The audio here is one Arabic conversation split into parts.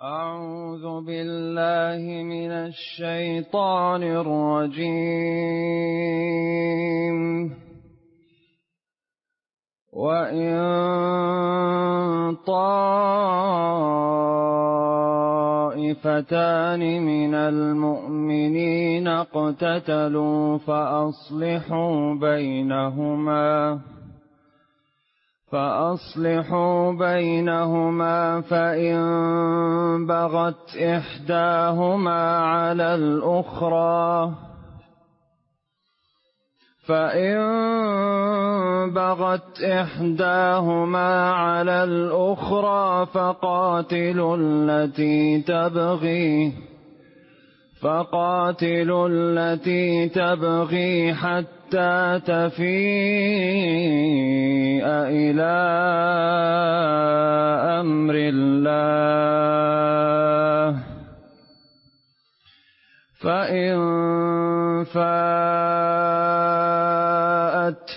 أعوذ بالله من الشيطان الرجيم. وإن طائفتان من المؤمنين اقتتلوا فأصلحوا بينهما فإن بغت إحداهما على الأخرى فقاتلوا التي تبغي حتى تفيء إلى أمر الله، فإن فاءت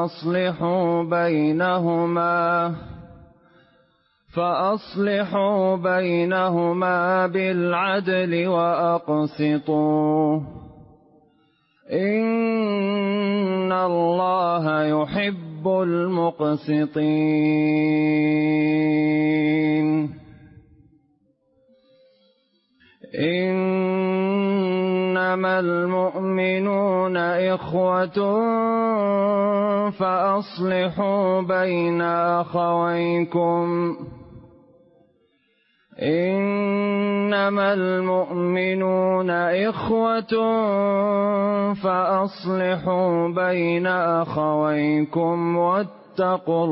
فأصلحوا بينهما بالعدل وأقسطوا، إن الله يحب المقسطين. إنما المؤمنون إخوة فأصلحوا بين أخويكم واتقوا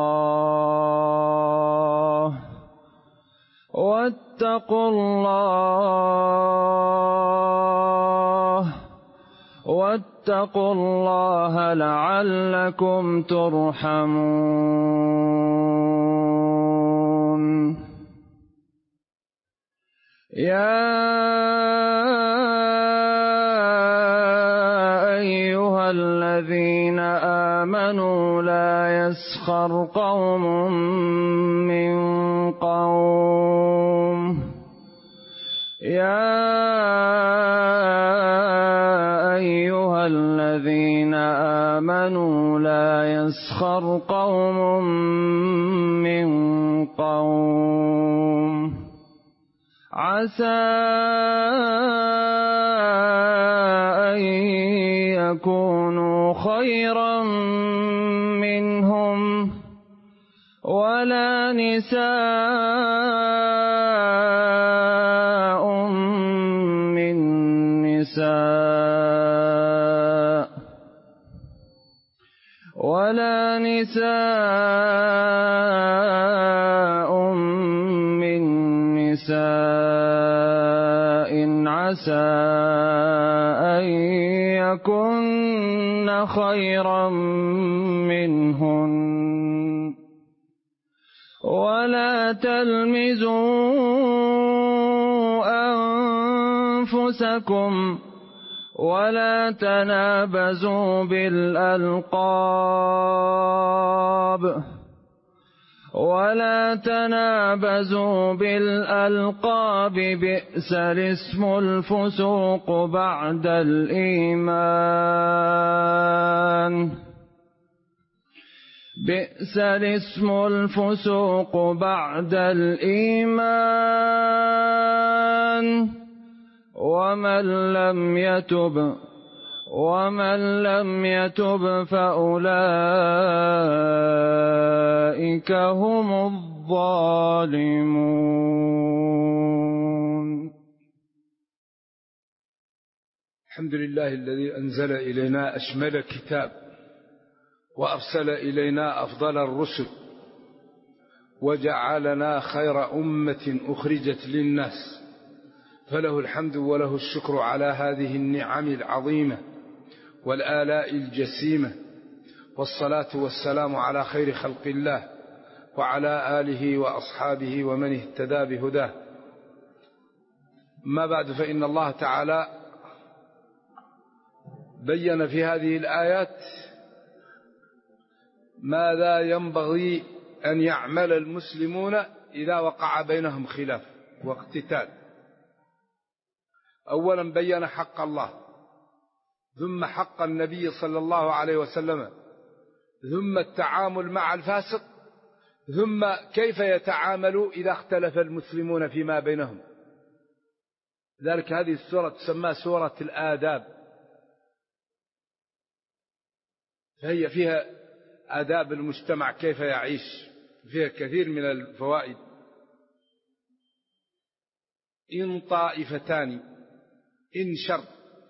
الله لعلكم ترحمون. يا أيها الذين آمنوا لا يسخر قوم من قوم عسى أن يكونوا خيرا منهم ولا نساء من نساء عسى أن يكن خيرا منهن. ولا تلمزوا أنفسكم ولا تنابزوا بالألقاب بئس الاسم الفسوق بعد الإيمان ومن لم يتب فأولئك هم الظالمون. الحمد لله الذي أنزل إلينا أشمل كتاب وأرسل إلينا أفضل الرسل وجعلنا خير أمة أخرجت للناس، فله الحمد وله الشكر على هذه النعم العظيمة والآلاء الجسيمة، والصلاة والسلام على خير خلق الله وعلى آله وأصحابه ومن اهتدى بهداه. ما بعد، فإن الله تعالى بين في هذه الآيات ماذا ينبغي أن يعمل المسلمون إذا وقع بينهم خلاف، واقتتال. أولا بين حق الله، ثم حق النبي صلى الله عليه وسلم، ثم التعامل مع الفاسق، ثم كيف يتعامل إذا اختلف المسلمون فيما بينهم. لذلك هذه السورة تسمى سورة الآداب، فهي فيها آداب المجتمع كيف يعيش، فيها كثير من الفوائد. إن طائفتان، إن شر،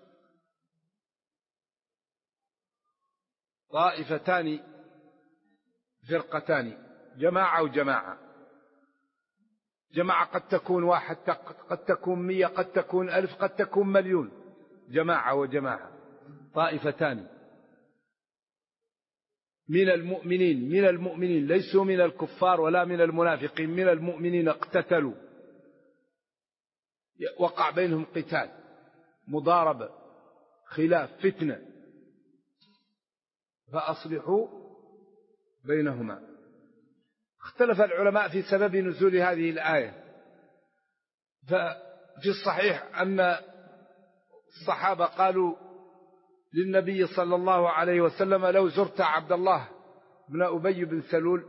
طائفتان فرقتان، جماعة وجماعة. جماعة قد تكون واحد، قد تكون 100، قد تكون 1000، قد تكون 1,000,000. جماعة وجماعة. طائفتان من المؤمنين، من المؤمنين ليسوا من الكفار ولا من المنافقين، من المؤمنين اقتتلوا، وقع بينهم قتال، مضاربة، خلاف، فتنة، فأصلحوا بينهما. اختلف العلماء في سبب نزول هذه الآية. ففي الصحيح أن الصحابة قالوا للنبي صلى الله عليه وسلم: لو زرت عبد الله بن أبي بن سلول،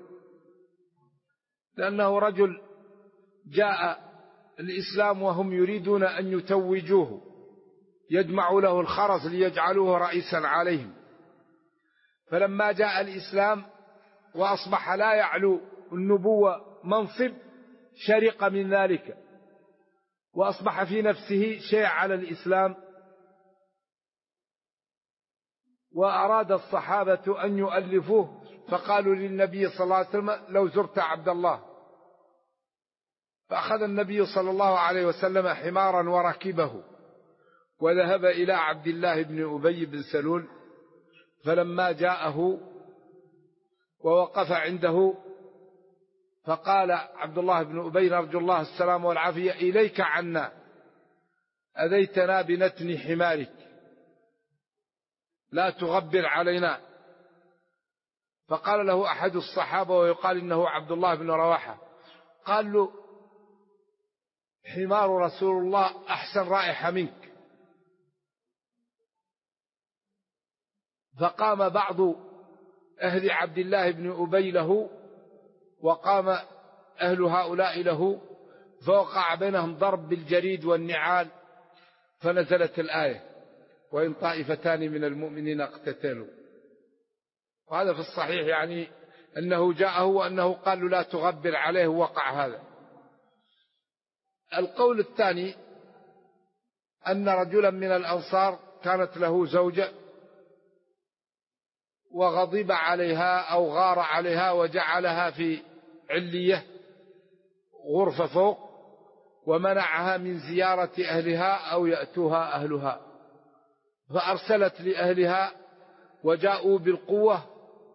لأنه رجل جاء الإسلام وهم يريدون أن يتوجوه، يجمعوا له الخرز ليجعلوه رئيسا عليهم. فلما جاء الإسلام وأصبح لا يعلو النبوة منصب، شرق من ذلك، وأصبح في نفسه شيء على الإسلام. وأراد الصحابة أن يؤلفوه، فقالوا للنبي صلى الله عليه وسلم: لو زرت عبد الله. فأخذ النبي صلى الله عليه وسلم حمارا وركبه، وذهب إلى عبد الله بن أبي بن سلول. فلما جاءه ووقف عنده، فقال عبد الله بن أبي: نرجو الله السلام والعافية، إليك عنا، أذيتنا بنتن حمارك، لا تغبر علينا. فقال له أحد الصحابة، ويقال إنه عبد الله بن رواحة، قال له: حمار رسول الله أحسن رائحة منك. فقام بعض أهل عبد الله بن أبي له، وقام أهل هؤلاء له، فوقع بينهم ضرب بالجريد والنعال، فنزلت الآية: وإن طائفتان من المؤمنين اقتتلوا. وهذا في الصحيح، يعني أنه جاءه وأنه قال له: لا تغبر عليه، وقع هذا. القول الثاني أن رجلا من الأنصار كانت له زوجة، وغضب عليها أو غار عليها، وجعلها في علية، غرفة فوق، ومنعها من زيارة أهلها أو يأتوها أهلها. فأرسلت لأهلها وجاءوا بالقوة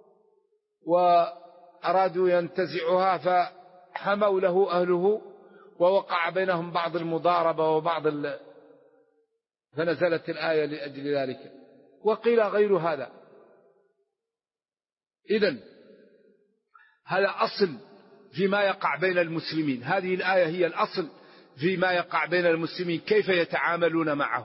وأرادوا ينتزعها، فحموا له أهله، ووقع بينهم بعض المضاربة وبعض فنزلت الآية لأجل ذلك. وقيل غير هذا. إذن هذا أصل فيما يقع بين المسلمين، هذه الآية هي الأصل فيما يقع بين المسلمين، كيف يتعاملون معه.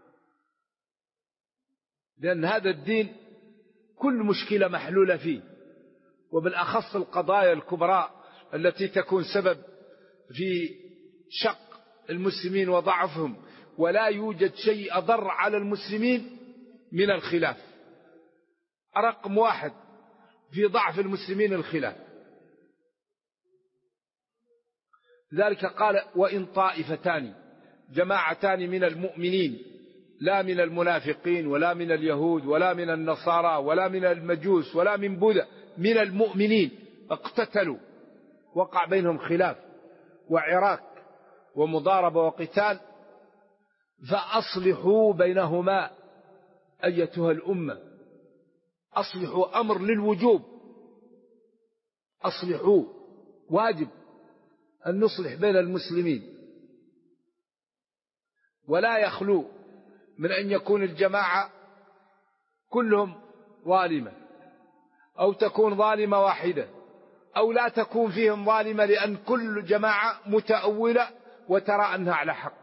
لأن هذا الدين كل مشكلة محلولة فيه، وبالأخص القضايا الكبرى التي تكون سبب في شق المسلمين وضعفهم. ولا يوجد شيء أضر على المسلمين من الخلاف. رقم واحد في ضعف المسلمين الخلاف. ذلك قال: وإن طائفتان، جماعتان من المؤمنين، لا من المنافقين ولا من اليهود ولا من النصارى ولا من المجوس ولا من بوذا، من المؤمنين اقتتلوا، وقع بينهم خلاف وعراك ومضاربة وقتال، فأصلحوا بينهما أيتها الأمة. أصلحوا أمر للوجوب، أصلحوا، واجب أن نصلح بين المسلمين. ولا يخلو من أن يكون الجماعة كلهم ظالمة، أو تكون ظالمة واحدة، أو لا تكون فيهم ظالمة، لأن كل جماعة متأولة وترى أنها على حق.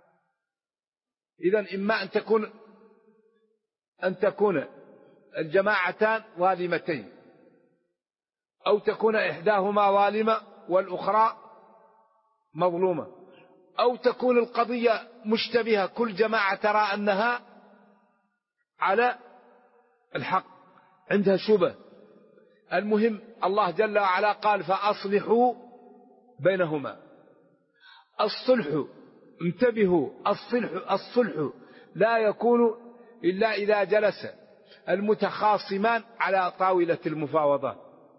إذن إما أن تكون الجماعتان ظالمتين، أو تكون إحداهما ظالمة والأخرى مظلومة، أو تكون القضية مشتبهة، كل جماعة ترى أنها على الحق، عندها شبه. المهم الله جل وعلا قال فأصلحوا بينهما. الصلح، انتبهوا، الصلح لا يكون إلا إذا جلس المتخاصمان على طاولة المفاوضات.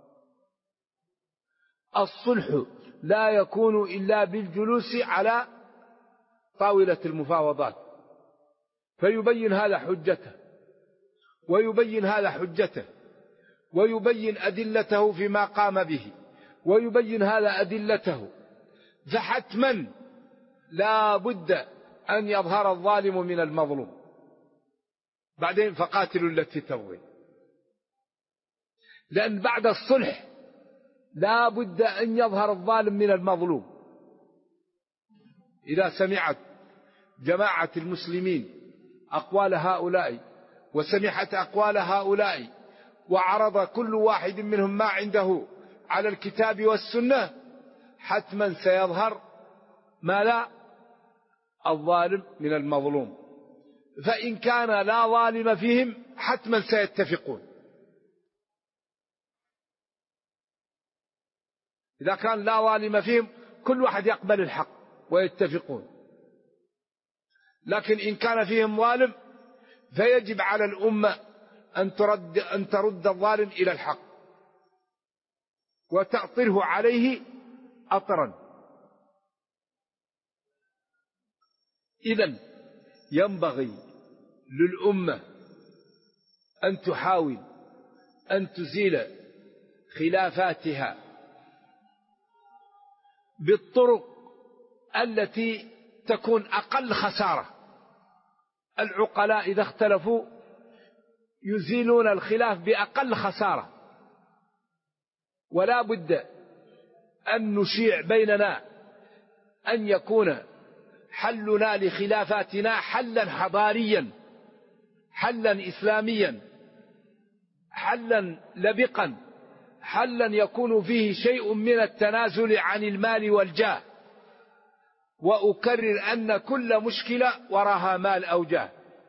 الصلح لا يكون إلا بالجلوس على طاولة المفاوضات، فيبين هذا حجته ويبين هذا حجته ويبين أدلته فيما قام به ويبين هذا أدلته. فحتما لا بد أن يظهر الظالم من المظلوم. بعدين فقاتلوا التي تبغي، لأن بعد الصلح لا بد أن يظهر الظالم من المظلوم. إذا سمعت جماعة المسلمين أقوال هؤلاء وسمعت أقوال هؤلاء وعرض كل واحد منهم ما عنده على الكتاب والسنة، حتما سيظهر ما لا الظالم من المظلوم. فإن كان لا ظالم فيهم حتما سيتفقون. إذا كان لا ظالم فيهم كل واحد يقبل الحق ويتفقون. لكن إن كان فيهم ظالم فيجب على الأمة أن ترد الظالم إلى الحق وتأطره عليه أطرا. إذن ينبغي للأمة أن تحاول أن تزيل خلافاتها بالطرق التي تكون أقل خسارة. العقلاء إذا اختلفوا يزيلون الخلاف بأقل خسارة، ولا بد أن نشيع بيننا أن يكون حلنا لخلافاتنا حلا حضاريا، حلا إسلاميا، حلا لبقا، حلا يكون فيه شيء من التنازل عن المال والجاه. وأكرر أن كل مشكلة وراها مال أو جاه.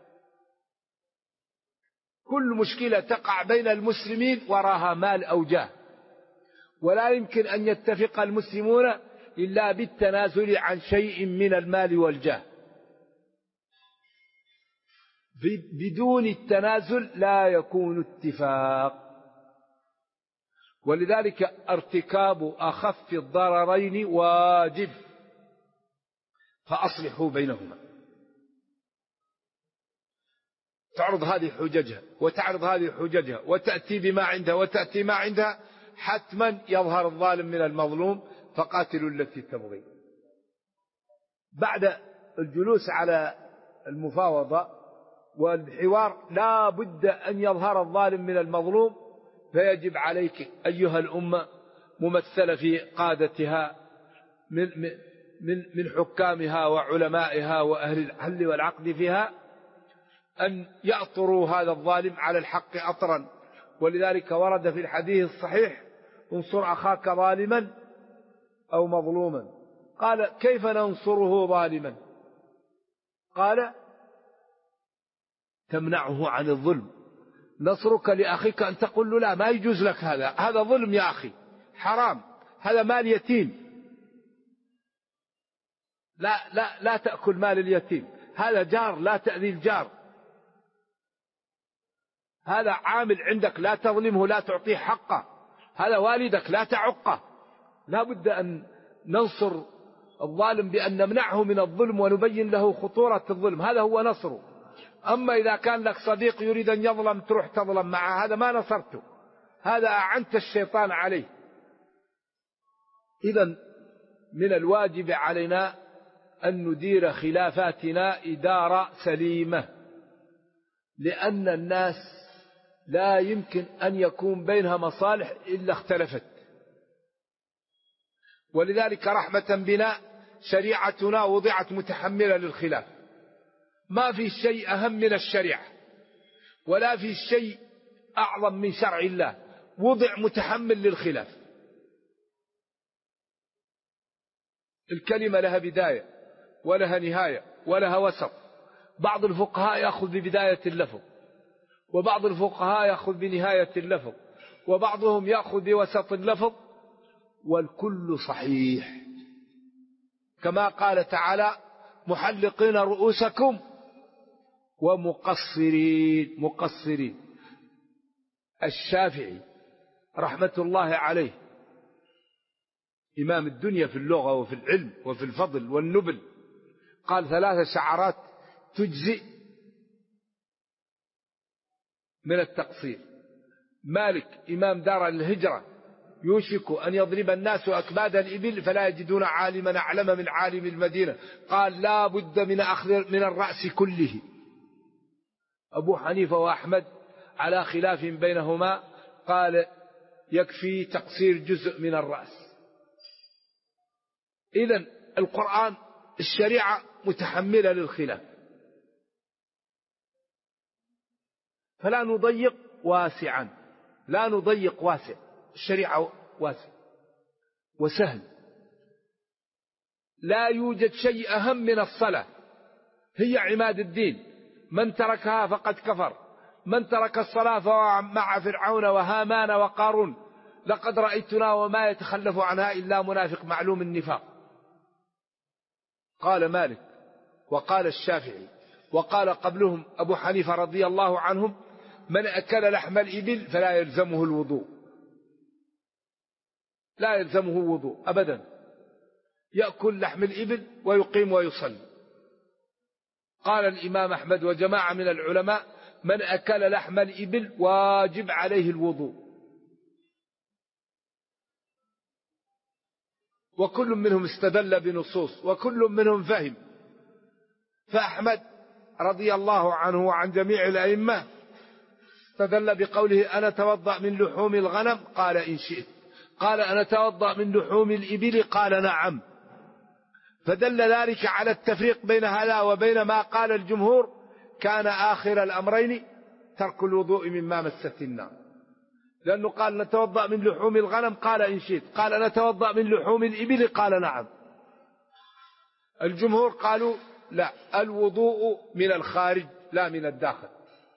كل مشكلة تقع بين المسلمين وراها مال أو جاه، ولا يمكن أن يتفق المسلمون إلا بالتنازل عن شيء من المال والجاه. بدون التنازل لا يكون اتفاق. ولذلك ارتكاب أخف الضررين واجب، فأصلحوا بينهما. تعرض هذه حججها وتعرض هذه حججها وتأتي بما عندها وتأتي ما عندها، حتما يظهر الظالم من المظلوم. فقاتلوا التي تبغي. بعد الجلوس على المفاوضة والحوار لا بد أن يظهر الظالم من المظلوم. فيجب عليك أيها الأمة ممثلة في قادتها من حكامها وعلمائها وأهل الحل والعقد فيها أن يأطروا هذا الظالم على الحق أطرا. ولذلك ورد في الحديث الصحيح: انصر أخاك ظالما أو مظلوما. قال: كيف ننصره ظالما؟ قال: تمنعه عن الظلم. نصرك لأخيك أن تقول له: لا، ما يجوز لك هذا ظلم يا أخي، حرام، هذا مال يتيم، لا تأكل مال اليتيم، هذا جار لا تأذي الجار، هذا عامل عندك لا تظلمه، لا تعطيه حقه، هذا والدك لا تعقه. لا بد أن ننصر الظالم بأن نمنعه من الظلم ونبين له خطورة الظلم، هذا هو نصره. أما إذا كان لك صديق يريد أن يظلم تروح تظلم معه، هذا ما نصرته، هذا أعنت الشيطان عليه. إذن من الواجب علينا أن ندير خلافاتنا إدارة سليمة، لأن الناس لا يمكن أن يكون بينها مصالح إلا اختلفت. ولذلك رحمة بنا شريعتنا وضعت متحملة للخلاف، ما في شيء أهم من الشريعة ولا في شيء أعظم من شرع الله، وضع متحمل للخلاف. الكلمة لها بداية ولها نهاية ولها وسط. بعض الفقهاء يأخذ ببداية اللفظ، وبعض الفقهاء يأخذ بنهاية اللفظ، وبعضهم يأخذ بوسط اللفظ، والكل صحيح. كما قال تعالى: محلقين رؤوسكم ومقصرين. الشافعي رحمة الله عليه إمام الدنيا في اللغة وفي العلم وفي الفضل والنبل، قال 3 شعرات تجزئ من التقصير. مالك إمام دار الهجرة يوشك أن يضرب الناس أكباد الإبل فلا يجدون عالما أعلم من عالم المدينة، قال لا بد من أخذ من الرأس كله. أبو حنيفة وأحمد على خلاف بينهما، قال يكفي تقصير جزء من الرأس. إذن القرآن الشريعة متحملة للخلاف، فلا نضيق واسعا، لا نضيق واسع، الشريعة واسع وسهل. لا يوجد شيء أهم من الصلاة، هي عماد الدين، من تركها فقد كفر، من ترك الصلاة فهو مع فرعون وهامان وقارون، لقد رأيتنا وما يتخلف عنها إلا منافق معلوم النفاق. قال مالك وقال الشافعي وقال قبلهم أبو حنيفة رضي الله عنهم: من أكل لحم الإبل فلا يلزمه الوضوء، لا يلزمه وضوء أبدا، يأكل لحم الإبل ويقيم ويصلي. قال الإمام أحمد وجماعة من العلماء: من أكل لحم الإبل واجب عليه الوضوء. وكل منهم استدل بنصوص وكل منهم فهم. فأحمد رضي الله عنه وعن جميع الأئمة استدل بقوله: أنا أتوضأ من لحوم الغنم، قال إن شئت. قال: أنا أتوضأ من لحوم الإبل، قال نعم. فدل ذلك على التفريق بين هذا وبين ما قال الجمهور: كان آخر الأمرين ترك الوضوء مما مست النار، لأنه قال: نتوضأ من لحوم الغنم، قال إن شئت. قال: نتوضأ من لحوم الإبل، قال نعم. الجمهور قالوا: لا، الوضوء من الخارج لا من الداخل.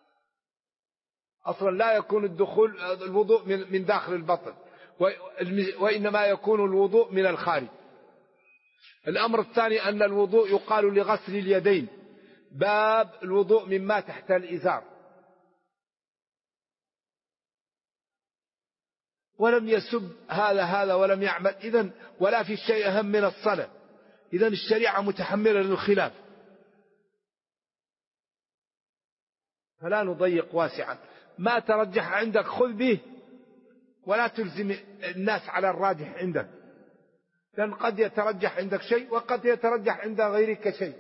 أصلا لا يكون الوضوء من داخل البطن، وإنما يكون الوضوء من الخارج. الأمر الثاني أن الوضوء يقال لغسل اليدين، باب الوضوء مما تحت الإزار. ولم يسب هذا ولم يعمل، إذن ولا في شيء أهم من الصلاة. إذن الشريعة متحملة للخلاف، فلا نضيق واسعا. ما ترجح عندك خذ به، ولا تلزم الناس على الراجح عندك، لأن قد يترجح عندك شيء وقد يترجح عند غيرك شيء.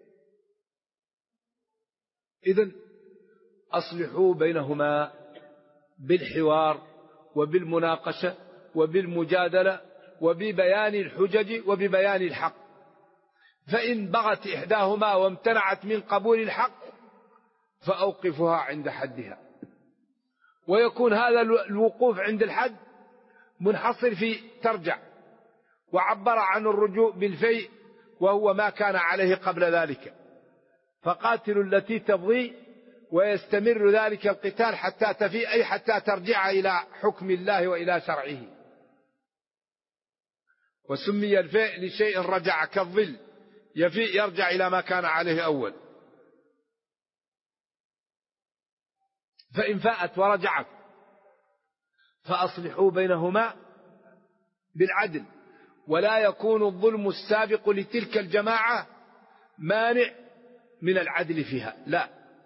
إذن أصلحوا بينهما بالحوار وبالمناقشة وبالمجادلة وببيان الحجج وببيان الحق. فإن بغت إحداهما وامتنعت من قبول الحق فأوقفها عند حدها، ويكون هذا الوقوف عند الحد منحصر في ترجع. وعبر عن الرجوع بالفيء وهو ما كان عليه قبل ذلك. فقاتلوا التي تبغي ويستمر ذلك القتال حتى تفيء، أي حتى ترجع إلى حكم الله وإلى شرعه. وسمي الفيء لشيء رجع كالظل، يفيء يرجع إلى ما كان عليه أول. فإن فاءت ورجعت فأصلحوا بينهما بالعدل، ولا يكون الظلم السابق لتلك الجماعة مانع من العدل فيها، لا،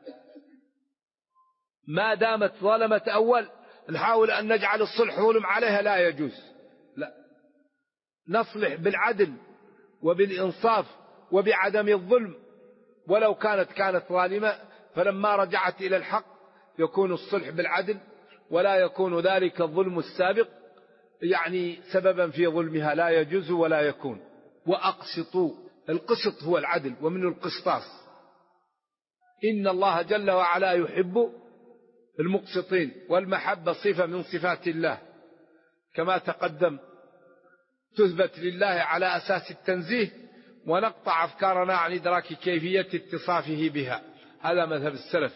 ما دامت ظلمت أول نحاول أن نجعل الصلح ظلم عليها، لا يجوز، لا، نصلح بالعدل وبالإنصاف وبعدم الظلم، ولو كانت ظالمة، فلما رجعت إلى الحق يكون الصلح بالعدل، ولا يكون ذلك الظلم السابق يعني سببا في ظلمها، لا يجوز ولا يكون. وأقسطوا. القسط هو العدل ومنه القسطاس. إن الله جل وعلا يحب المقسطين، والمحبة صفة من صفات الله كما تقدم، تثبت لله على أساس التنزيه، ونقطع أفكارنا عن إدراك كيفية اتصافه بها. هذا مذهب السلف.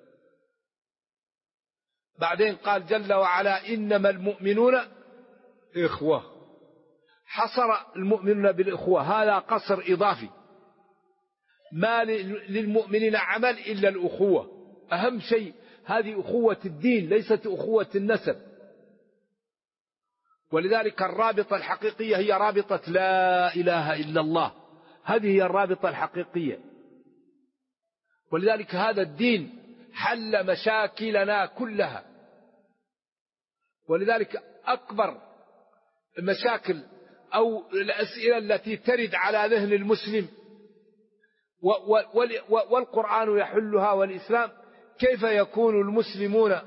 بعدين قال جل وعلا إنما المؤمنون إخوة، حصر المؤمنون بالإخوة، هذا قصر إضافي، ما للمؤمنين عمل إلا الأخوة. أهم شيء هذه أخوة الدين ليست أخوة النسب. ولذلك الرابطة الحقيقية هي رابطة لا إله إلا الله، هذه هي الرابطة الحقيقية. ولذلك هذا الدين حل مشاكلنا كلها. ولذلك أكبر المشاكل أو الأسئلة التي ترد على ذهن المسلم والقرآن يحلها والإسلام: كيف يكون المسلمون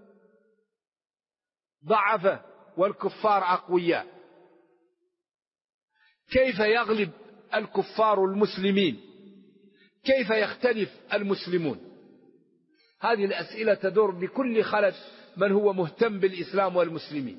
ضعفة والكفار أقوياء؟ كيف يغلب الكفار المسلمين؟ كيف يختلف المسلمون؟ هذه الأسئلة تدور بكل خلل من هو مهتم بالإسلام والمسلمين.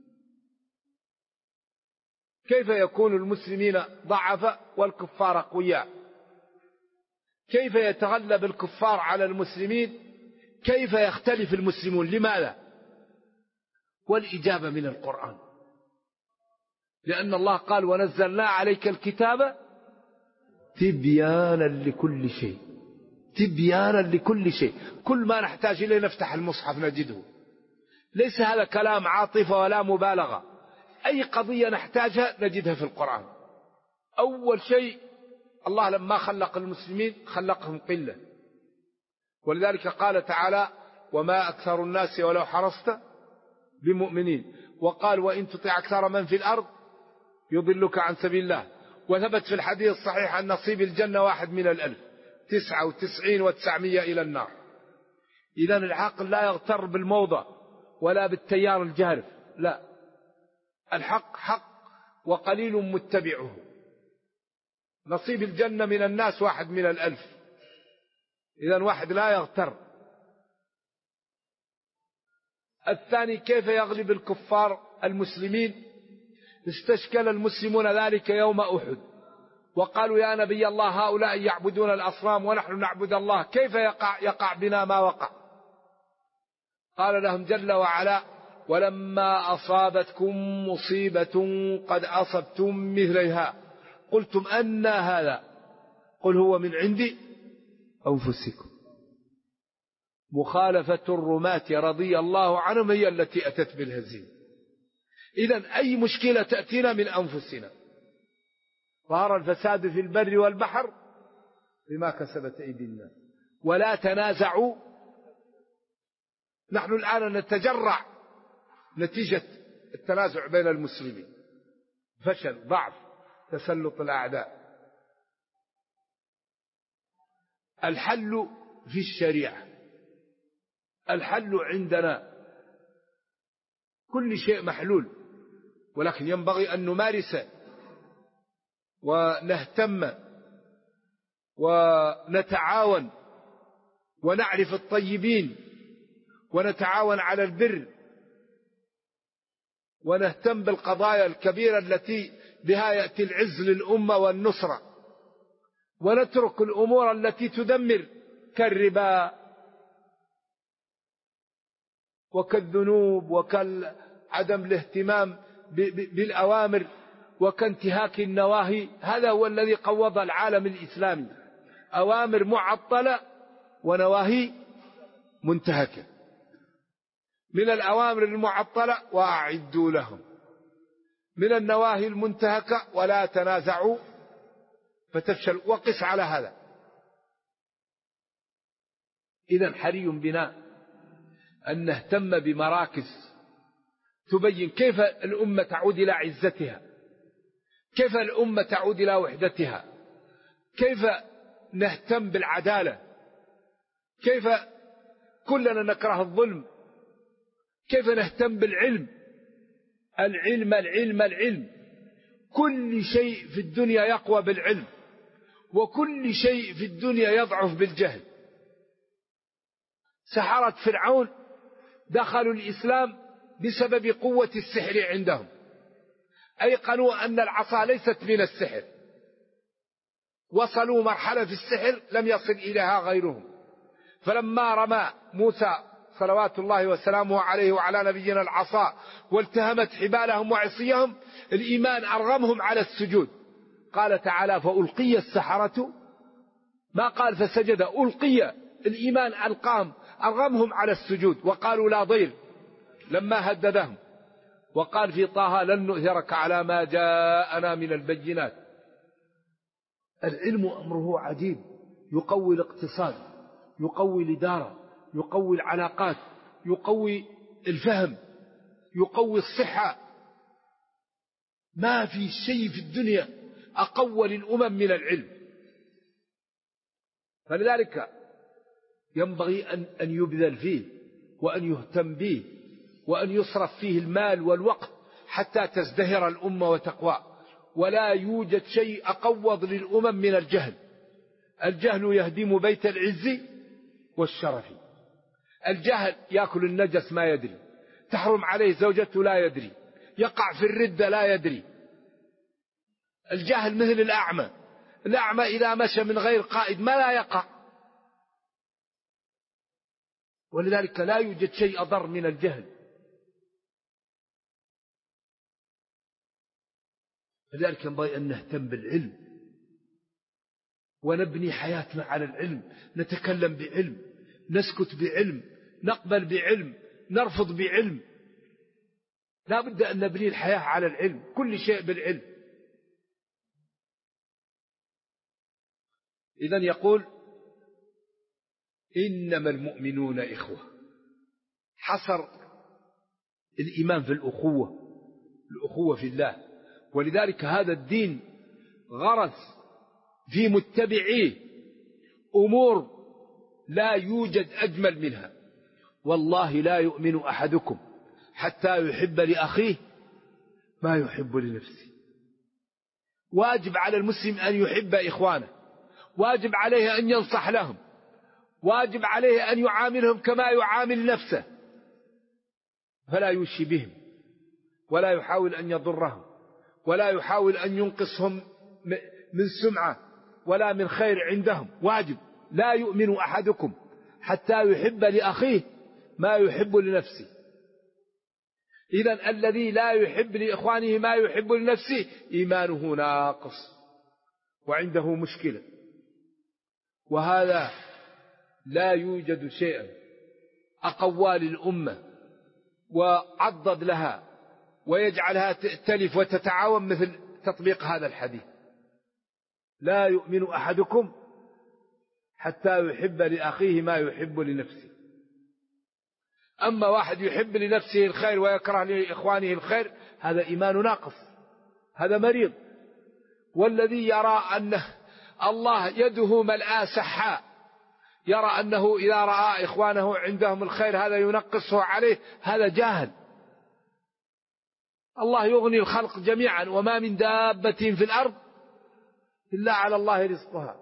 كيف يكون المسلمين ضعفة والكفار أقوياء؟ كيف يتغلب الكفار على المسلمين؟ كيف يختلف المسلمون؟ لماذا؟ والإجابة من القرآن، لأن الله قال: ونزلنا عليك الكتاب تبيانا لكل شيء. تبيانا لكل شيء، كل ما نحتاج إليه نفتح المصحف نجده. ليس هذا كلام عاطفة ولا مبالغة، أي قضية نحتاجها نجدها في القرآن. أول شيء الله لما خلق المسلمين خلقهم قلة، ولذلك قال تعالى: وما أكثر الناس ولو حرصت بمؤمنين. وقال: وإن تطع أكثر من في الأرض يضلك عن سبيل الله. وثبت في الحديث الصحيح أن نصيب الجنة 1 من 1000، 99 و900 إلى النار. إذن العاقل لا يغتر بالموضة ولا بالتيار الجارف، لا، الحق حق وقليل متبعه. نصيب الجنة من الناس 1 من 1000، إذن واحد لا يغتر. الثاني: كيف يغلب الكفار المسلمين؟ استشكل المسلمون ذلك يوم أحد، وقالوا: يا نبي الله، هؤلاء يعبدون الأصنام ونحن نعبد الله، كيف يقع بنا ما وقع؟ قال لهم جل وعلا: ولما أصابتكم مصيبة قد أصبتم مثلها قلتم أنى هذا قل هو من عند أنفسكم. مخالفة الرماة رضي الله عنهم هي التي أتت بالهزيمة. إذن أي مشكلة تأتينا من أنفسنا. ظهر الفساد في البر والبحر بما كسبت أيدي الناس ولا تنازعوا. نحن الآن نتجرع نتيجة التنازع بين المسلمين، فشل، ضعف، تسلط الأعداء. الحل في الشريعة، الحل عندنا، كل شيء محلول، ولكن ينبغي أن نمارس ونهتم ونتعاون ونعرف الطيبين ونتعاون على البر ونهتم بالقضايا الكبيرة التي بها يأتي العز للأمة والنصرة، ونترك الأمور التي تدمر كالربا وكالذنوب وكالعدم الاهتمام بالأوامر وكانتهاك النواهي. هذا هو الذي قوض العالم الإسلامي، أوامر معطلة ونواهي منتهكة. من الأوامر المعطلة: وأعدوا لهم. من النواهي المنتهكة: ولا تنازعوا فتفشل. وقس على هذا. إذن حري بنا أن نهتم بمراكز تبين كيف الأمة تعود إلى عزتها، كيف الأمة تعود إلى وحدتها، كيف نهتم بالعدالة، كيف كلنا نكره الظلم، كيف نهتم بالعلم. العلم العلم العلم، كل شيء في الدنيا يقوى بالعلم، وكل شيء في الدنيا يضعف بالجهل. سحرة فرعون دخلوا الإسلام بسبب قوة السحر عندهم، أيقنوا أن العصا ليست من السحر، وصلوا مرحلة في السحر لم يصل إليها غيرهم. فلما رمى موسى صلوات الله وسلامه عليه وعلى نبينا العصا والتهمت حبالهم وعصيهم، الإيمان أرغمهم على السجود. قال تعالى فألقي السحرة، ما قال فسجد، ألقي، الإيمان أرغمهم على السجود، وقالوا لا ضير لما هددهم. وقال في طه لن نؤثرك على ما جاءنا من البينات. العلم أمره عجيب، يقوي الاقتصاد، يقوي الإدارة، يقوي العلاقات، يقوي الفهم، يقوي الصحة. ما في شيء في الدنيا أقوى للأمم من العلم. فلذلك ينبغي أن يبذل فيه وأن يهتم به وأن يصرف فيه المال والوقت حتى تزدهر الأمة وتقوى. ولا يوجد شيء أقوض للأمم من الجهل. الجهل يهدم بيت العز والشرف. الجهل يأكل النجس ما يدري، تحرم عليه زوجته لا يدري، يقع في الردة لا يدري. الجهل مثل الأعمى، الأعمى إذا مشى من غير قائد ما لا يقع. ولذلك لا يوجد شيء أضر من الجهل. لذلك ينبغي أن نهتم بالعلم ونبني حياتنا على العلم، نتكلم بعلم، نسكت بعلم، نقبل بعلم، نرفض بعلم. لا بد أن نبني الحياة على العلم، كل شيء بالعلم. إذن يقول إنما المؤمنون إخوة، حصر الإيمان في الأخوة في الله. ولذلك هذا الدين غرس في متبعيه أمور لا يوجد أجمل منها. والله لا يؤمن أحدكم حتى يحب لأخيه ما يحب لنفسه. واجب على المسلم أن يحب إخوانه، واجب عليه أن ينصح لهم، واجب عليه أن يعاملهم كما يعامل نفسه، فلا يوشي بهم ولا يحاول أن يضرهم ولا يحاول أن ينقصهم من سمعة ولا من خير عندهم. واجب. لا يؤمن أحدكم حتى يحب لأخيه ما يحب لنفسه. إذن الذي لا يحب لإخوانه ما يحب لنفسه إيمانه ناقص وعنده مشكلة. وهذا لا يوجد شيء أقوى للأمة وعضد لها ويجعلها تلف وتتعاون مثل تطبيق هذا الحديث. لا يؤمن أحدكم حتى يحب لأخيه ما يحب لنفسه. أما واحد يحب لنفسه الخير ويكره لإخوانه الخير، هذا إيمان ناقص، هذا مريض. والذي يرى أن الله يده ملآ سحاء، يرى أنه إذا رأى إخوانه عندهم الخير هذا ينقصه عليه، هذا جاهل. الله يغني الخلق جميعا وما من دابة في الأرض إلا على الله رزقها.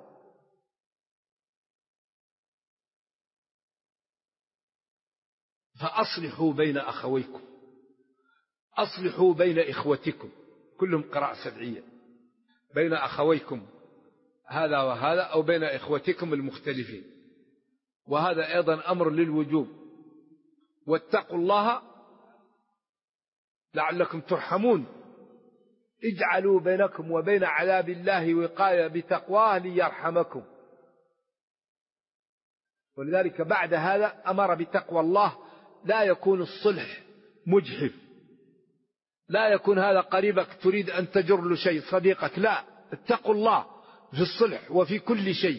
فأصلحوا بين أخويكم، أصلحوا بين إخوتكم، كلهم قراءة سبعية، بين أخويكم هذا وهذا أو بين إخوتكم المختلفين. وهذا أيضا أمر للوجوب. واتقوا الله لعلكم ترحمون، اجعلوا بينكم وبين عذاب الله وقاية بتقواه ليرحمكم. ولذلك بعد هذا أمر بتقوى الله. لا يكون الصلح مجحف، لا يكون هذا قريبك تريد أن تجر له شيء، صديقك، لا، اتقوا الله في الصلح وفي كل شيء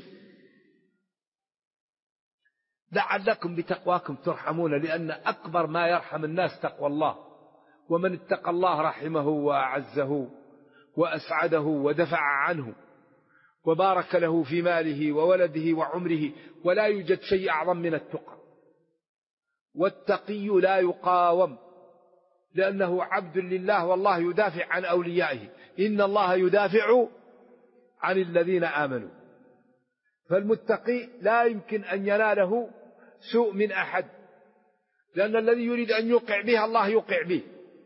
لعلكم بتقواكم ترحمون. لأن أكبر ما يرحم الناس تقوى الله، ومن اتقى الله رحمه وأعزه وأسعده ودفع عنه وبارك له في ماله وولده وعمره. ولا يوجد شيء أعظم من التقى. والتقي لا يقاوم لأنه عبد لله، والله يدافع عن أوليائه، إن الله يدافع عن الذين آمنوا. فالمتقي لا يمكن أن يناله سوء من أحد، لأن الذي يريد أن يوقع به الله يوقع به.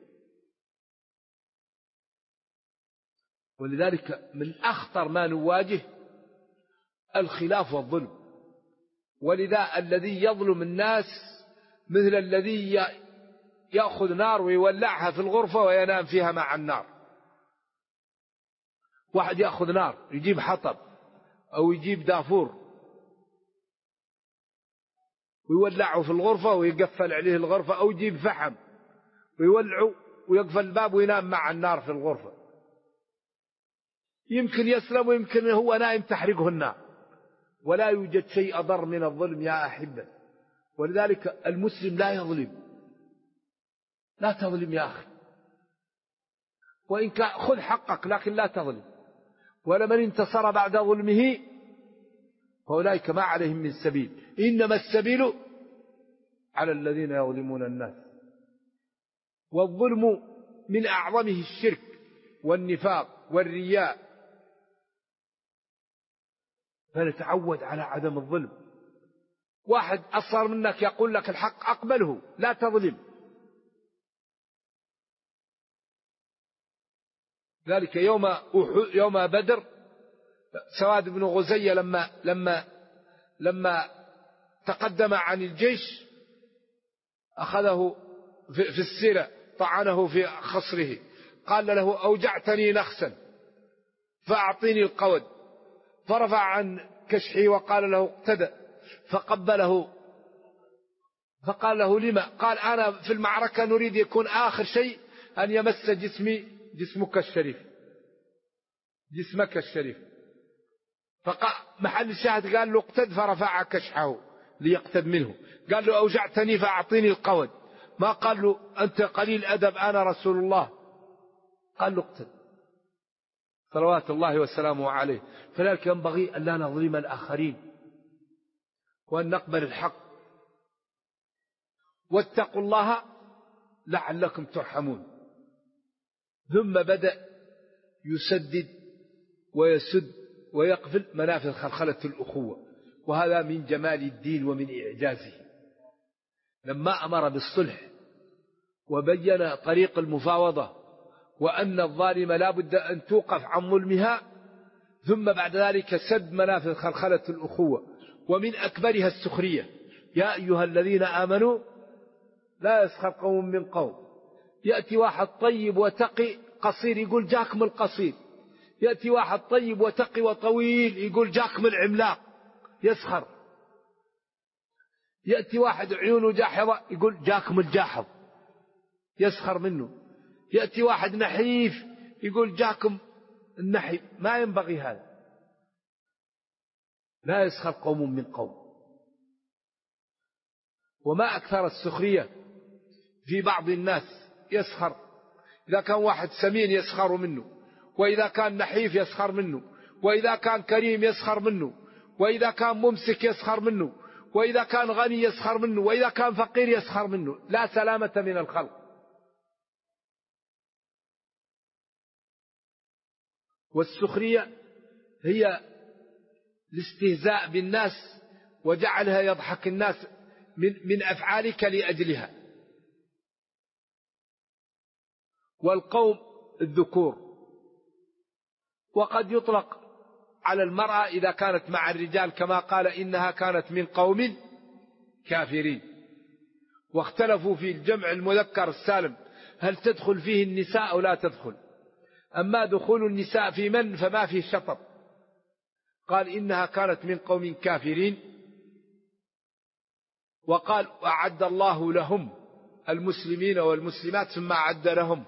ولذلك من أخطر ما نواجه الخلاف والظلم. ولذا الذي يظلم الناس مثل الذي يأخذ نار ويولعها في الغرفة وينام فيها مع النار. واحد يأخذ نار يجيب حطب أو يجيب دافور ويولعه في الغرفة ويقفل عليه الغرفة، أو يجيب فحم ويولعه ويقفل الباب وينام مع النار في الغرفة. يمكن يسلم ويمكن هو نائم تحرقه النار. ولا يوجد شيء أضر من الظلم يا أحبة. ولذلك المسلم لا يظلم. لا تظلم يا أخي، وإن خذ حقك لكن لا تظلم. ولمن انتصر بعد ظلمه فأولئك ما عليهم من سبيل، إنما السبيل على الذين يظلمون الناس. والظلم من أعظمه الشرك والنفاق والرياء، فنتعود على عدم الظلم. واحد أصغر منك يقول لك الحق أقبله، لا تظلم. ذلك يوم بدر سواد بن غزية لما تقدم عن الجيش أخذه في السيرة، طعنه في خصره، قال له أوجعتني نخسا فأعطيني القود، فرفع عن كشحه وقال له اقتدى، فقبله فقال له لما؟ قال أنا في المعركة نريد يكون آخر شيء أن يمس جسمك الشريف، جسمك الشريف. محل الشاهد قال له اقتد، فرفع كشحه ليقتد منه. قال له أوجعتني فأعطيني القود، ما قال له أنت قليل أدب أنا رسول الله، قال له اقتد صلوات الله وسلامه عليه. فلذلك ينبغي أن لا نظلم الآخرين وأن نقبل الحق. واتقوا الله لعلكم ترحمون. ثم بدأ يسدد ويسد ويقفل منافذ خلخلة الأخوة، وهذا من جمال الدين ومن إعجازه. لما أمر بالصلح وبين طريق المفاوضة وأن الظالم لا بد أن توقف عن ظلمها، ثم بعد ذلك سد منافذ خلخلة الأخوة، ومن أكبرها السخرية. يا أيها الذين آمنوا لا يسخر قوم من قوم. يأتي واحد طيب وتقي قصير يقول جاكم القصير، يأتي واحد طيب وتقي وطويل يقول جاكم العملاق، يسخر. يأتي واحد عيونه جاحظة يقول جاكم الجاحظ، يسخر منه. يأتي واحد نحيف يقول جاكم النحيف. ما ينبغي هذا. لا يسخر قوم من قوم. وما أكثر السخرية في بعض الناس، يسخر. إذا كان واحد سمين يسخر منه، وإذا كان نحيف يسخر منه، وإذا كان كريم يسخر منه، وإذا كان ممسك يسخر منه، وإذا كان غني يسخر منه، وإذا كان فقير يسخر منه. لا سلامة من الخلق. والسخرية هي الاستهزاء بالناس وجعلها يضحك الناس من أفعالك لأجلها. والقوم الذكور، وقد يطلق على المرأة إذا كانت مع الرجال، كما قال إنها كانت من قوم كافرين. واختلفوا في الجمع المذكر السالم هل تدخل فيه النساء أو لا تدخل. أما دخول النساء في من فما فيه شطط. قال إنها كانت من قوم كافرين، وقال أعد الله لهم المسلمين والمسلمات ثم أعد لهم.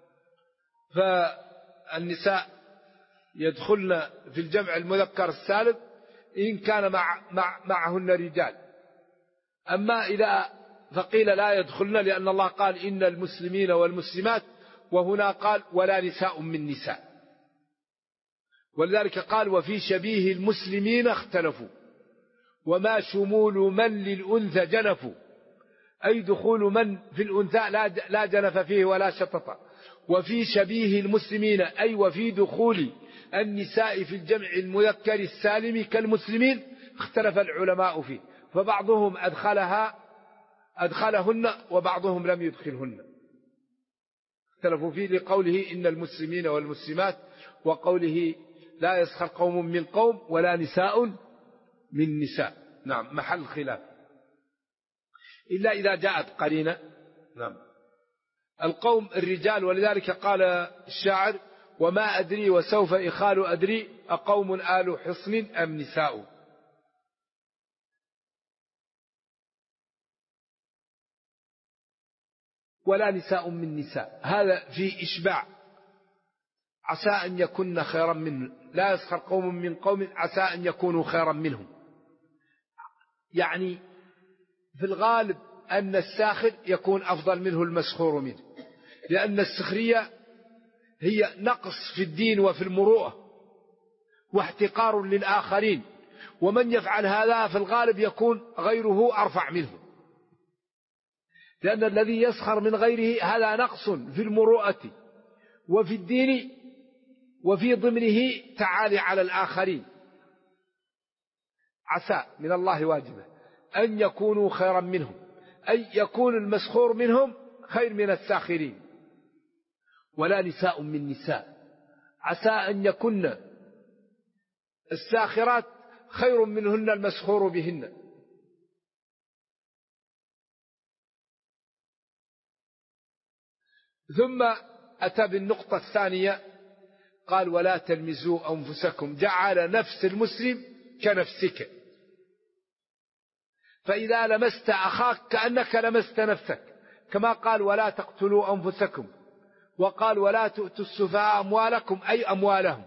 فالنساء يدخلن في الجمع المذكر السالم إن كان معهن رجال. أما إذا فقيل لا يدخلن، لأن الله قال إن المسلمين والمسلمات، وهنا قال ولا نساء من نساء. ولذلك قال وفي شبيه المسلمين اختلفوا، وما شمول من للأنثى جنفوا. أي دخول من في الأنثى لا جنف فيه ولا شطط. وفي شبيه المسلمين أي وفي دخول النساء في الجمع المذكر السالم كالمسلمين اختلف العلماء فيه، فبعضهم أدخلهن وبعضهم لم يدخلهن، اختلفوا فيه لقوله إن المسلمين والمسلمات، وقوله لا يسخر قوم من قوم ولا نساء من نساء. نعم، محل خلاف إلا إذا جاءت قرينة. نعم. القوم الرجال، ولذلك قال الشاعر وما أدري وسوف إخال أدري أقوم آل حصن أم نساء. ولا نساء من نساء، هذا في إشباع، عسى أن يكون خيرا منه، لا يسخر قوم من قوم عسى أن يكونوا خيرا منهم. يعني في الغالب أن الساخر يكون أفضل منه المسخور منه، لأن السخرية هي نقص في الدين وفي المروءة واحتقار للآخرين، ومن يفعل هذا في الغالب يكون غيره أرفع منه، لأن الذي يسخر من غيره هذا نقص في المروءة وفي الدين وفي ضمنه تعالي على الآخرين. عسى من الله واجبة أن يكونوا خيرا منهم، أي يكون المسخور منهم خير من الساخرين. ولا نساء من نساء، عسى أن يكون الساخرات خير منهن المسخور بهن. ثم أتى بالنقطة الثانية قال ولا تلمزوا أنفسكم، جعل نفس المسلم كنفسك، فإذا لمست أخاك كأنك لمست نفسك، كما قال ولا تقتلوا أنفسكم، وقال ولا تؤتوا السفهاء أموالكم أي أموالهم،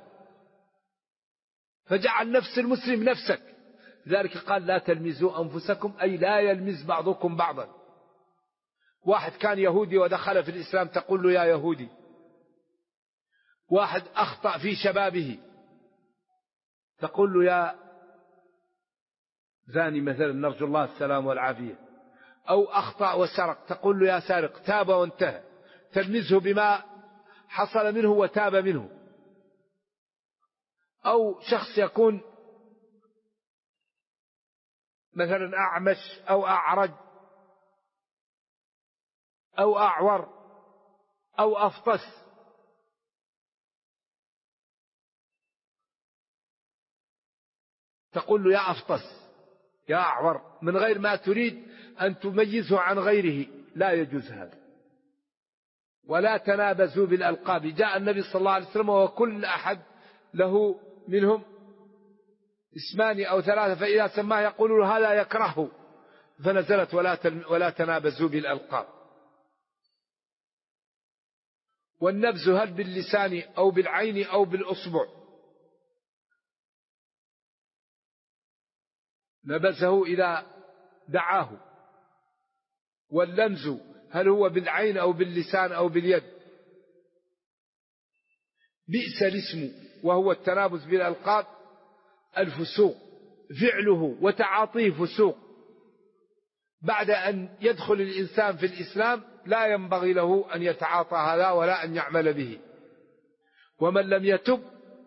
فجعل نفس المسلم نفسك. لذلك قال لا تلمزوا أنفسكم أي لا يلمز بعضكم بعضا. واحد كان يهودي ودخل في الإسلام تقول له يا يهودي، واحد أخطأ في شبابه تقول له يا زاني مثلا، نرجو الله السلام والعافية، أو أخطأ وسرق تقول له يا سارق، تاب وانتهى، تلمزه بما حصل منه وتاب منه. أو شخص يكون مثلا أعمش أو أعرج أو أعور أو أفطس، تقول له يا أفطس يا أعور من غير ما تريد أن تميزه عن غيره، لا يجوز هذا. ولا تنابزوا بالألقاب، جاء النبي صلى الله عليه وسلم وكل أحد له منهم اسمان أو ثلاثة، فإذا سماه يقول له هذا يكرهه، فنزلت ولا تنابزوا بالألقاب. والنبز هل باللسان أو بالعين أو بالأصبع، نبزه إذا دعاه. واللمز هل هو بالعين أو باللسان أو باليد. بئس الاسم وهو التنابز بالألقاب الفسوق، فعله وتعاطيه فسوق. بعد أن يدخل الإنسان في الإسلام لا ينبغي له أن يتعاطى هذا ولا أن يعمل به. ومن لم يتب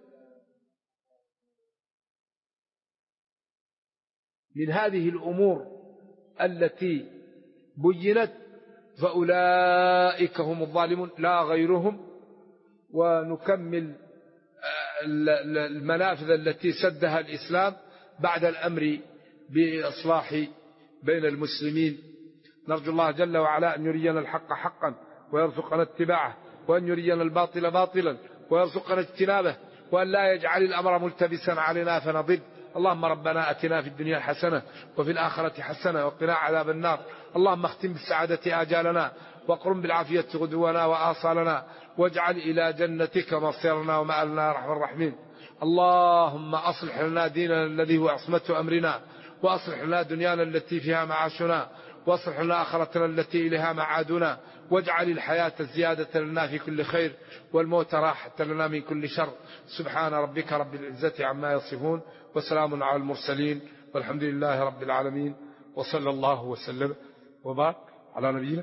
من هذه الأمور التي بينت فأولئك هم الظالمون لا غيرهم. ونكمل المنافذ التي سدها الإسلام بعد الأمر بإصلاح بين المسلمين. نرجو الله جل وعلا أن يرينا الحق حقا ويرزقنا اتباعه، وأن يرينا الباطل باطلا ويرزقنا اجتنابه، وأن لا يجعل الأمر ملتبسا علينا فنضل. اللهم ربنا أتنا في الدنيا حسنة وفي الآخرة حسنة وقنا عذاب النار. اللهم اختم بالسعادة آجالنا وقرم بالعافية غدونا وآصالنا، واجعل إلى جنتك مصيرنا ومآلنا يا أرحم الراحمين. اللهم أصلح لنا ديننا الذي هو عصمة أمرنا، وأصلح لنا دنيانا التي فيها معاشنا، واصلح لنا آخرتنا التي إليها معادنا، واجعل الحياة زيادة لنا في كل خير والموت راحة لنا من كل شر. سبحان ربك رب العزة عما يصفون وسلام على المرسلين والحمد لله رب العالمين، وصلى الله وسلم وبارك. على نبينا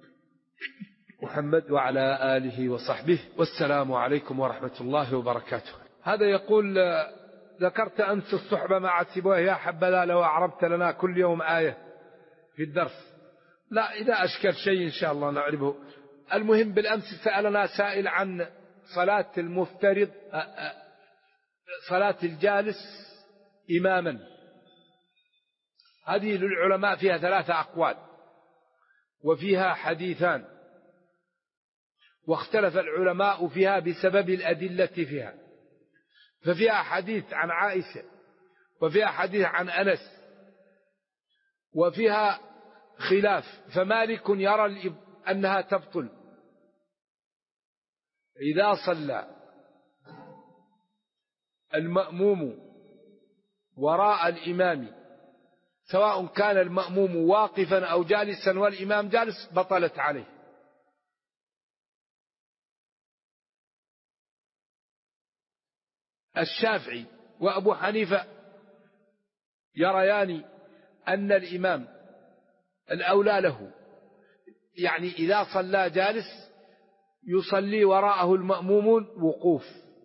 محمد وعلى آله وصحبه، والسلام عليكم ورحمة الله وبركاته. هذا يقول: ذكرت أمس الصحبة مع سيبويه، يا حبذا لو أعربت لنا كل يوم آية في الدرس. لا، إذا أشكل شيء إن شاء الله نعربه. المهم بالأمس سألنا سائل عن صلاة المفترض، صلاة الجالس إماما. هذه للعلماء فيها 3 أقوال وفيها حديثان، واختلف العلماء فيها بسبب الأدلة فيها. ففيها حديث عن عائشة، وفيها حديث عن أنس، وفيها خلاف. فمالك يرى أنها تبطل إذا صلى المأموم وراء الإمام، سواء كان المأموم واقفا أو جالسا والإمام جالس، بطلت عليه. الشافعي وأبو حنيفة يريان أن الإمام الأولى له، يعني إذا صلى جالس يصلي وراءه المأمومون وقوف،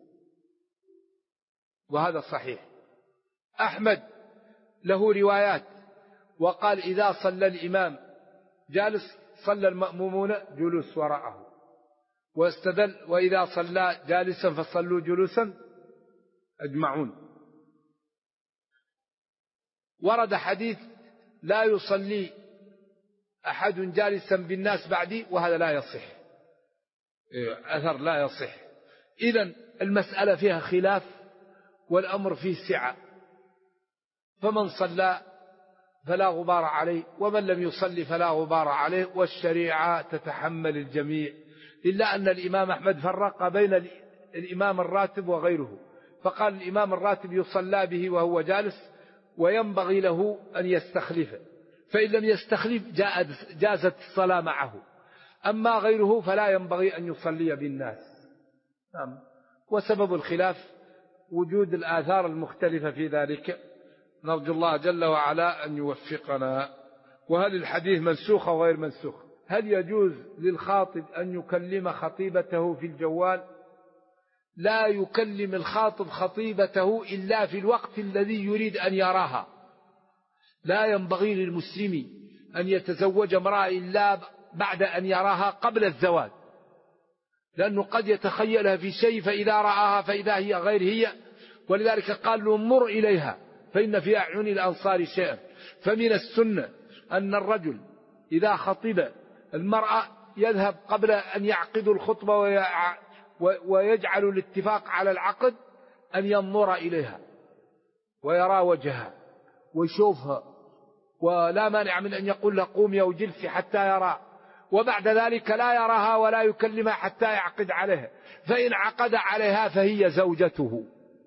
وهذا صحيح. أحمد له روايات وقال إذا صلى الإمام جالس صلى المأمومون جلوس وراءه، واستدل: وإذا صلى جالسا فصلوا جلوسا أجمعون. ورد حديث: لا يصلي أحد جالسا بالناس بعدي، وهذا لا يصح، أثر لا يصح. إذن المسألة فيها خلاف والأمر فيه سعة، فمن صلى فلا غبار عليه، ومن لم يصلي فلا غبار عليه، والشريعة تتحمل الجميع. إلا أن الإمام أحمد فرق بين الإمام الراتب وغيره، فقال الإمام الراتب يصلى به وهو جالس، وينبغي له أن يستخلفه، فإن لم يستخلف جازت الصلاة معه. أما غيره فلا ينبغي أن يصلي بالناس. وسبب الخلاف وجود الآثار المختلفة في ذلك، نرجو الله جل وعلا أن يوفقنا. وهل الحديث منسوخ أو غير منسوخ؟ هل يجوز للخاطب أن يكلم خطيبته في الجوال؟ لا يكلم الخاطب خطيبته إلا في الوقت الذي يريد أن يراها. لا ينبغي للمسلم أن يتزوج امرأة إلا بعد أن يراها قبل الزواج، لأنه قد يتخيلها في شيء فإذا رآها فإذا هي غير هي. ولذلك قال له: مر إليها فإن في أعين الأنصار شيئا. فمن السنة أن الرجل إذا خطب المرأة يذهب قبل أن يعقد الخطبة ويجعل الاتفاق على العقد أن ينظر إليها ويرى وجهها ويشوفها، ولا مانع من أن يقول لها قومي أو جلسي حتى يرى، وبعد ذلك لا يراها ولا يكلمها حتى يعقد عليها. فإن عقد عليها فهي زوجته.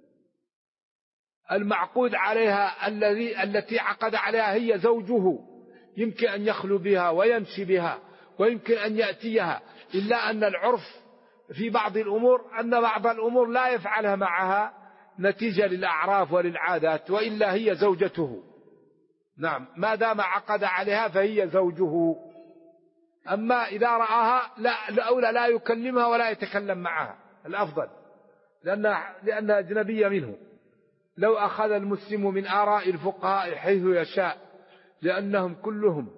المعقود عليها التي عقد عليها هي زوجه، يمكن أن يخلو بها ويمشي بها ويمكن أن يأتيها، إلا أن العرف في بعض الأمور أن بعض الأمور لا يفعلها معها نتيجة للأعراف وللعادات، وإلا هي زوجته. نعم، ما دام عقد عليها فهي زوجه. أما إذا رآها الأولى لا يكلمها ولا يتكلم معها، الأفضل، لأنها أجنبية منه. لو أخذ المسلم من آراء الفقهاء حيث يشاء، لأنهم كلهم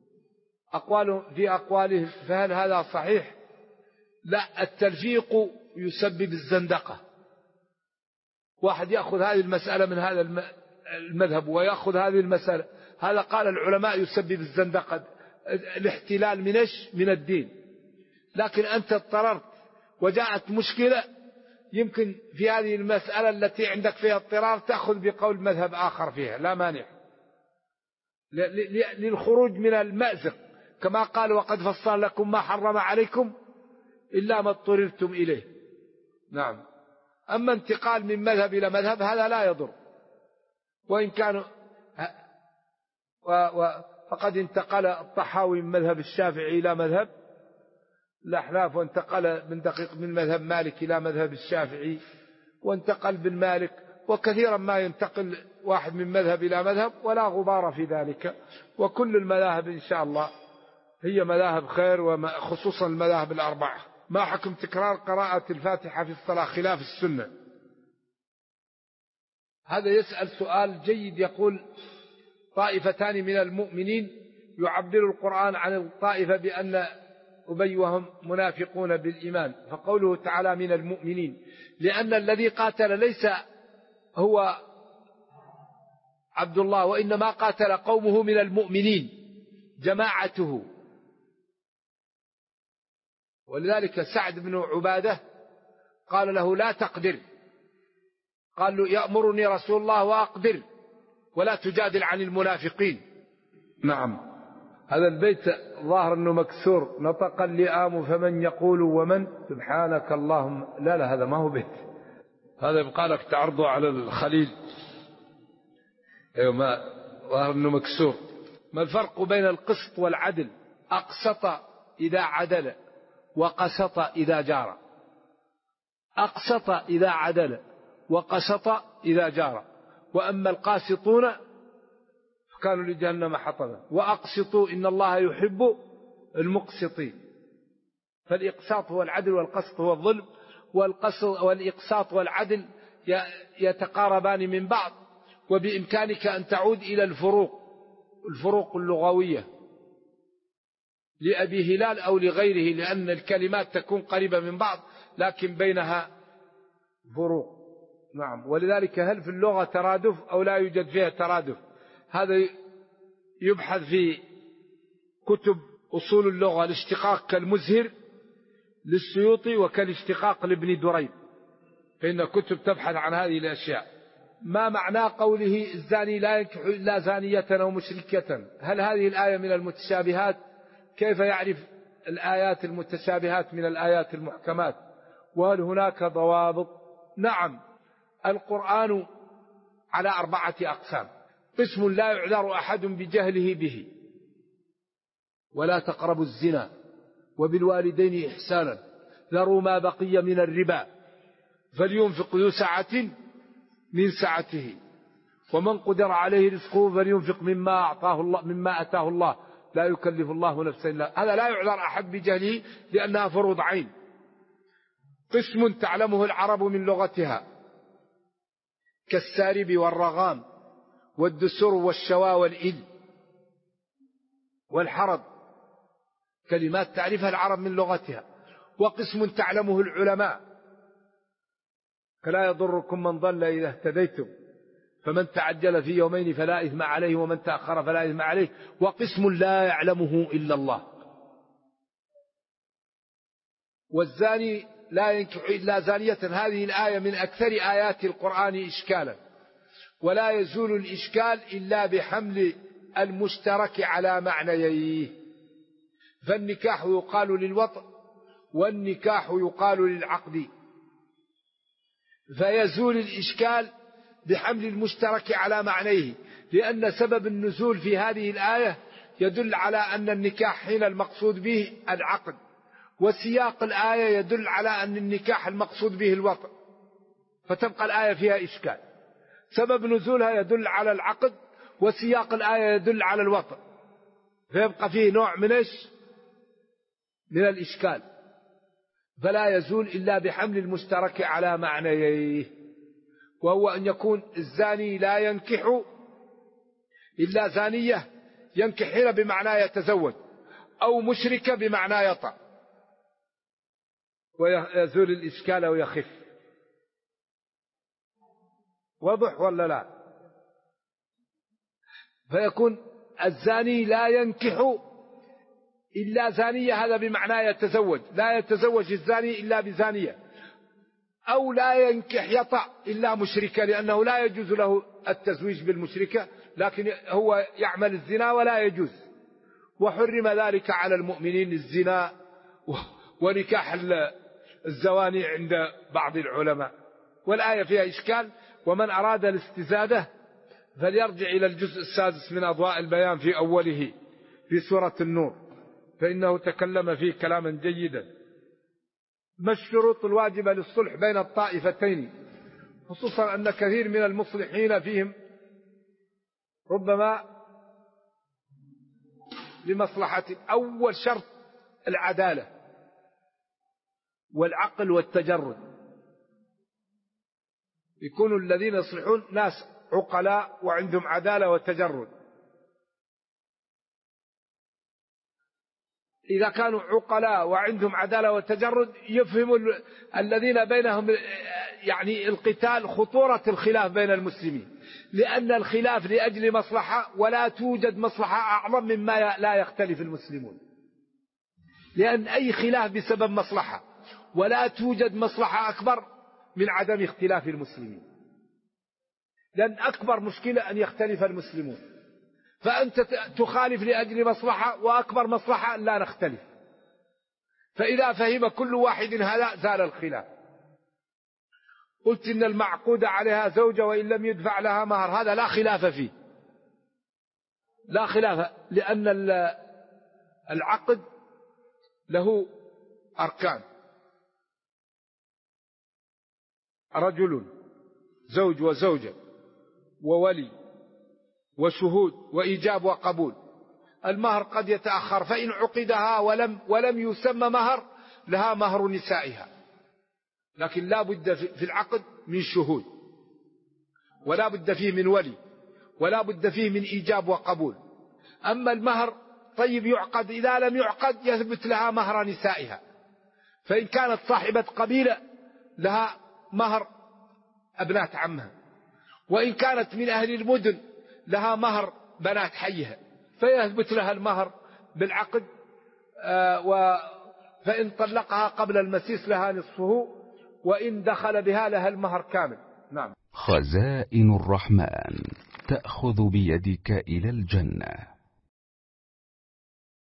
في أقوالهم، فهل هذا صحيح؟ لا، التلفيق يسبب الزندقة. واحد يأخذ هذه المسألة من هذا المذهب ويأخذ هذه المسألة، هذا قال العلماء يسبب الزندقة، الاحتلال من الدين. لكن أنت اضطررت وجاءت مشكلة، يمكن في هذه المسألة التي عندك فيها اضطرار تأخذ بقول مذهب آخر فيها، لا مانع، للخروج من المأزق، كما قال: وقد فصل لكم ما حرم عليكم إلا ما اضطررتم إليه. نعم. أما انتقال من مذهب إلى مذهب هذا لا يضر، وإن كانوا فقد انتقل الطحاوي من مذهب الشافعي إلى مذهب الأحناف، وانتقل من مذهب مالك إلى مذهب الشافعي، وانتقل بن مالك، وكثيرا ما ينتقل واحد من مذهب إلى مذهب، ولا غبار في ذلك. وكل المذاهب إن شاء الله هي مذاهب خير، وخصوصا المذاهب الأربعة. ما حكم تكرار قراءة الفاتحة في الصلاة خلاف السنة؟ هذا يسأل سؤال جيد. يقول: طائفتان من المؤمنين يعبر القرآن عن الطائفة بأن أبي وهم منافقون بالإيمان، فقوله تعالى من المؤمنين، لأن الذي قاتل ليس هو عبد الله، وإنما قاتل قومه من المؤمنين جماعته. ولذلك سعد بن عبادة قال له: لا تقدر. قال له: يأمرني رسول الله وأقدر، ولا تجادل عن المنافقين. نعم. هذا البيت ظاهر أنه مكسور. نطق اللئام فمن يقول ومن سبحانك اللهم. لا هذا ما هو بيت، هذا يبقى لك تعرضه على الخليل. أيوة، ما ظاهر أنه مكسور. ما الفرق بين القسط والعدل؟ أقسط إذا عدل، وقسط إذا جار. أقسط إذا عدل، وقسط إذا جار. وأما القاسطون كانوا لجهنم حطبا، وأقسطوا إن الله يحب المقسطين. فالإقساط هو العدل، والقسط هو الظلم. والإقساط والعدل يتقاربان من بعض، وبإمكانك أن تعود إلى الفروق اللغوية لأبي هلال أو لغيره، لأن الكلمات تكون قريبة من بعض لكن بينها فروق. نعم. ولذلك هل في اللغة ترادف أو لا يوجد فيها ترادف؟ هذا يبحث في كتب أصول اللغة. الاشتقاق كالمزهر للسيوطي وكالاشتقاق لابن دريد، فإن كتب تبحث عن هذه الأشياء. ما معنى قوله الزاني لا ينكح إلا زانية أو مشركة؟ هل هذه الآية من المتشابهات؟ كيف يعرف الآيات المتشابهات من الآيات المحكمات؟ وهل هناك ضوابط؟ نعم. القرآن على 4 أقسام. قسم لا يعذر أحد بجهله به: ولا تقربوا الزنا، وبالوالدين إحسانا، ذروا ما بقي من الربا، فلينفق ذو سعة من سعته، ومن قدر عليه رزقه فلينفق مما أتاه الله، لا يكلف الله نفسا إلا. هذا لا يعذر أحد بجهله لأنها فروض عين. قسم تعلمه العرب من لغتها كالسارب والرغام والدسر والشوا والإل والحرب، كلمات تعرفها العرب من لغتها. وقسم تعلمه العلماء فلا يضركم من ضل إذا اهتديتم، فمن تعجل في يومين فلا إثم عليه، ومن تأخر فلا إثم عليه. وقسم لا يعلمه إلا الله. والزاني لا ينكح إلا زانية، هذه الآية من أكثر آيات القرآن إشكالا، ولا يزول الإشكال إلا بحمل المشترك على معنييه. فالنكاح يقال للوطء، والنكاح يقال للعقد، فيزول الإشكال بحمل المشترك على معنيه، لأن سبب النزول في هذه الآية يدل على أن النكاح حين المقصود به العقد، وسياق الآية يدل على أن النكاح المقصود به الوطء، فتبقى الآية فيها إشكال. سبب نزولها يدل على العقد، وسياق الآية يدل على الوطء، فيبقى فيه نوع من الإشكال. فلا يزول إلا بحمل المشترك على معنيه، وهو أن يكون الزاني لا ينكح إلا زانية، ينكح هنا بمعنى يتزوج، أو مشركة بمعنى يطأ، ويزول الإشكال ويخف. واضح ولا لا؟ فيكون الزاني لا ينكح إلا زانية، هذا بمعنى يتزوج، لا يتزوج الزاني إلا بزانية، أو لا ينكح يطأ إلا مشركة، لأنه لا يجوز له التزويج بالمشركة، لكن هو يعمل الزنا ولا يجوز. وحرم ذلك على المؤمنين الزنا ونكاح الزواني عند بعض العلماء. والآية فيها إشكال، ومن أراد الاستزادة فليرجع إلى الجزء 6 من أضواء البيان في أوله في سورة النور، فإنه تكلم فيه كلاما جيدا. ما الشروط الواجبة للصلح بين الطائفتين، خصوصا أن كثير من المصلحين فيهم ربما لمصلحة. أول شرط العدالة والعقل والتجرد، يكونوا الذين يصلحون ناس عقلاء وعندهم عدالة وتجرد. إذا كانوا عقلاء وعندهم عدالة وتجرد يفهموا الذين بينهم يعني القتال خطورة الخلاف بين المسلمين، لأن الخلاف لأجل مصلحة، ولا توجد مصلحة أعظم مما لا يختلف المسلمون، لأن أي خلاف بسبب مصلحة، ولا توجد مصلحة أكبر من عدم اختلاف المسلمين، لأن أكبر مشكلة أن يختلف المسلمون، فأنت تخالف لأجل مصلحة، وأكبر مصلحة أن لا نختلف. فإذا فهم كل واحد هذا زال الخلاف. قلت إن المعقود عليها زوجة وإن لم يدفع لها مهر، هذا لا خلاف فيه، لا خلاف، لأن العقد له أركان: رجل زوج وزوجة وولي وشهود وإيجاب وقبول. المهر قد يتأخر، فإن عقدها ولم يسمى مهر لها مهر نسائها، لكن لا بد في العقد من شهود، ولا بد فيه من ولي، ولا بد فيه من إيجاب وقبول. أما المهر طيب يعقد، إذا لم يعقد يثبت لها مهر نسائها، فإن كانت صاحبة قبيلة لها مهر أبنات عمها، وإن كانت من أهل المدن لها مهر بنات حيها، فيثبت لها المهر بالعقد. فإن طلقها قبل المسيس لها نصفه، وإن دخل بها لها المهر كامل. نعم. خزائن الرحمن تأخذ بيدك إلى الجنة.